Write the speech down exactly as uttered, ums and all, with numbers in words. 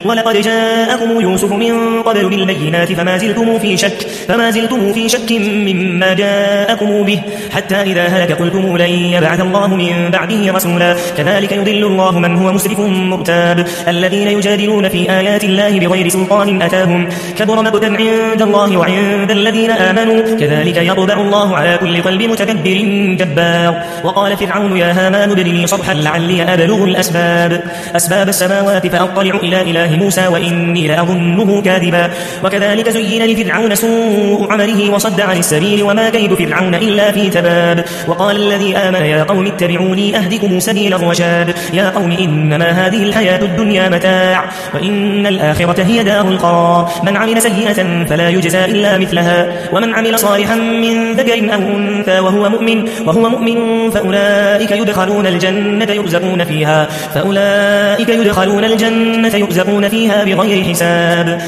ولقد جاءكم يوسف من قبل بالبينات فما زلتم في شك فما زلتم في شك مما جاءكم به حتى إذا هلك قلتم لن يبعث الله من بعده رسولا كذلك يضل الله من هو مسرف مرتاب الذين يجادلون في آيات الله بغير سلطان أتاهم كبر مقتا عند الله وعند الذين آمنوا كذلك يطبع الله على كل قلب متكبر جبار وقال فرعون يا هامان ابن لي صرحا لعلي أبلغ الأسباب أسباب السماوات فأطلع إلى إله موسى وإني لأظنه كاذبا وكذلك زين لفرعون سوء عمله وصد عن السبيل وما كيد فرعون إلا في تباب وقال الذي آمن يا قوم اتبعوني أهدكم سبيل الرشاد يا قوم إنما هذه الحياة الدنيا متاع وإن الآخرة هي دار القرار من عمل سيئة فلا يجزى إلا مثلها ومن عمل صالحا من ذكر أو أنثى وهو مؤمن وهو مؤمن فأولئك يدخلون الجنة يرزقون فيها فأولئك يدخلون الجنة يرزقون فيها بغير حساب